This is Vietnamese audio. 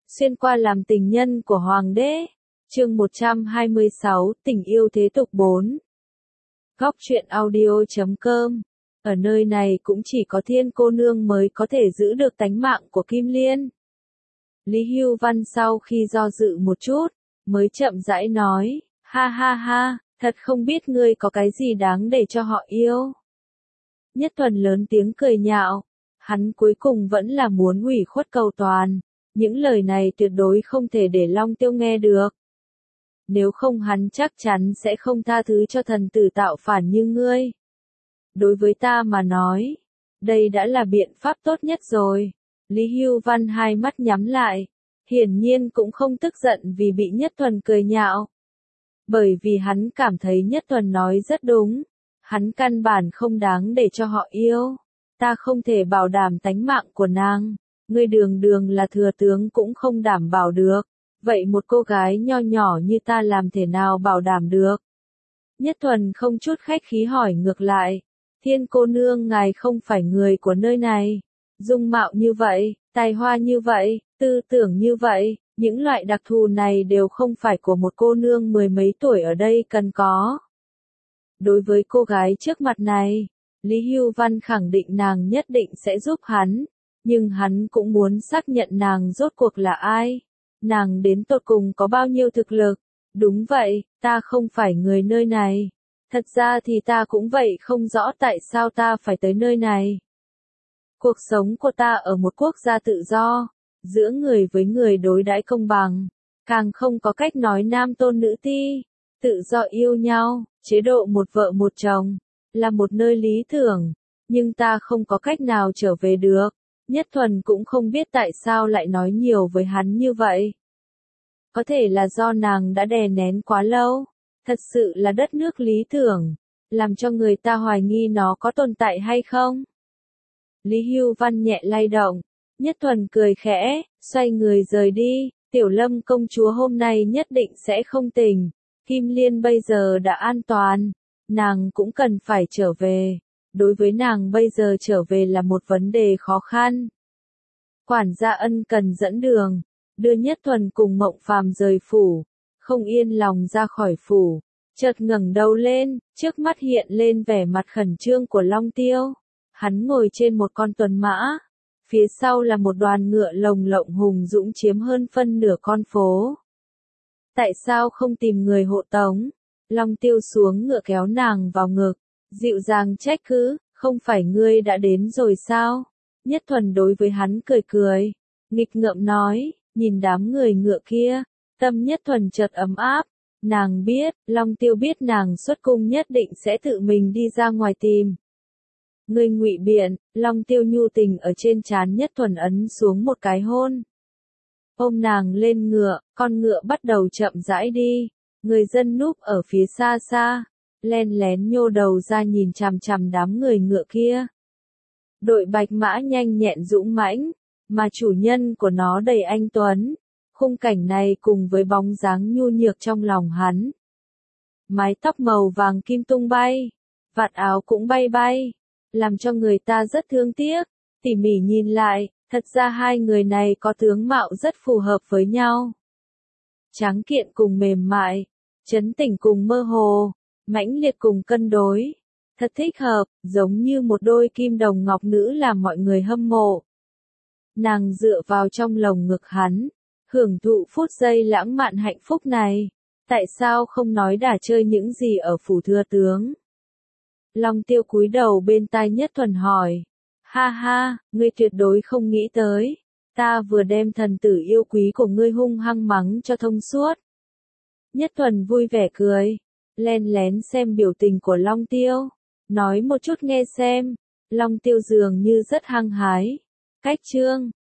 xuyên qua làm tình nhân của hoàng đế. Chương 126, tình yêu thế tục 4. Góc truyện audio.com. Ở nơi này cũng chỉ có Thiên cô nương mới có thể giữ được tánh mạng của Kim Liên. Lý Hưu Văn sau khi do dự một chút, mới chậm rãi nói, ha ha ha, thật không biết ngươi có cái gì đáng để cho họ yêu. Nhất Thuần lớn tiếng cười nhạo, hắn cuối cùng vẫn là muốn ủy khuất cầu toàn, những lời này tuyệt đối không thể để Long Tiêu nghe được. Nếu không hắn chắc chắn sẽ không tha thứ cho thần tử tạo phản như ngươi. Đối với ta mà nói, đây đã là biện pháp tốt nhất rồi. Lý Hưu Văn hai mắt nhắm lại, hiển nhiên cũng không tức giận vì bị Nhất Thuần cười nhạo. Bởi vì hắn cảm thấy Nhất Thuần nói rất đúng, hắn căn bản không đáng để cho họ yêu. Ta không thể bảo đảm tánh mạng của nàng, ngươi đường đường là thừa tướng cũng không đảm bảo được. Vậy một cô gái nho nhỏ như ta làm thể nào bảo đảm được? Nhất Thuần không chút khách khí hỏi ngược lại, Thiên cô nương ngài không phải người của nơi này. Dung mạo như vậy, tài hoa như vậy, tư tưởng như vậy, những loại đặc thù này đều không phải của một cô nương mười mấy tuổi ở đây cần có. Đối với cô gái trước mặt này, Lý Hưu Văn khẳng định nàng nhất định sẽ giúp hắn, nhưng hắn cũng muốn xác nhận nàng rốt cuộc là ai. Nàng đến tột cùng có bao nhiêu thực lực? Đúng vậy, ta không phải người nơi này. Thật ra thì ta cũng vậy không rõ tại sao ta phải tới nơi này. Cuộc sống của ta ở một quốc gia tự do, giữa người với người đối đãi công bằng, càng không có cách nói nam tôn nữ ti, tự do yêu nhau, chế độ một vợ một chồng, là một nơi lý tưởng, nhưng ta không có cách nào trở về được. Nhất Thuần cũng không biết tại sao lại nói nhiều với hắn như vậy. Có thể là do nàng đã đè nén quá lâu, thật sự là đất nước lý tưởng, làm cho người ta hoài nghi nó có tồn tại hay không. Lý Hưu Văn nhẹ lay động, Nhất Thuần cười khẽ, xoay người rời đi, Tiểu Lâm công chúa hôm nay nhất định sẽ không tỉnh, Kim Liên bây giờ đã an toàn, nàng cũng cần phải trở về. Đối với nàng bây giờ trở về là một vấn đề khó khăn. Quản gia ân cần dẫn đường, đưa Nhất Thuần cùng Mộng Phàm rời phủ, không yên lòng ra khỏi phủ, chợt ngẩng đầu lên, trước mắt hiện lên vẻ mặt khẩn trương của Long Tiêu. Hắn ngồi trên một con tuần mã, phía sau là một đoàn ngựa lồng lộng hùng dũng chiếm hơn phân nửa con phố. Tại sao không tìm người hộ tống? Long Tiêu xuống ngựa kéo nàng vào ngực, dịu dàng trách cứ, không phải ngươi đã đến rồi sao? Nhất Thuần đối với hắn cười cười, nghịch ngợm nói, nhìn đám người ngựa kia, tâm Nhất Thuần chợt ấm áp, nàng biết, Long Tiêu biết nàng xuất cung nhất định sẽ tự mình đi ra ngoài tìm. Ngươi ngụy biện, Long Tiêu nhu tình ở trên trán Nhất Thuần ấn xuống một cái hôn. Ôm nàng lên ngựa, con ngựa bắt đầu chậm rãi đi, người dân núp ở phía xa xa, len lén nhô đầu ra nhìn chằm chằm đám người ngựa kia. Đội bạch mã nhanh nhẹn dũng mãnh, mà chủ nhân của nó đầy anh tuấn. Khung cảnh này cùng với bóng dáng nhu nhược trong lòng hắn. Mái tóc màu vàng kim tung bay, vạt áo cũng bay bay, làm cho người ta rất thương tiếc. Tỉ mỉ nhìn lại, thật ra hai người này có tướng mạo rất phù hợp với nhau. Tráng kiện cùng mềm mại, trấn tĩnh cùng mơ hồ, mãnh liệt cùng cân đối. Thật thích hợp, giống như một đôi kim đồng ngọc nữ làm mọi người hâm mộ. Nàng dựa vào trong lồng ngực hắn, hưởng thụ phút giây lãng mạn hạnh phúc này. Tại sao không nói đã chơi những gì ở phủ thừa tướng? Long Tiêu cúi đầu bên tai Nhất Thuần hỏi. Ha ha, ngươi tuyệt đối không nghĩ tới. Ta vừa đem thần tử yêu quý của ngươi hung hăng mắng cho thông suốt. Nhất Thuần vui vẻ cười, len lén xem biểu tình của Long Tiêu. Nói một chút nghe xem. Long Tiêu dường như rất hăng hái. Cách chương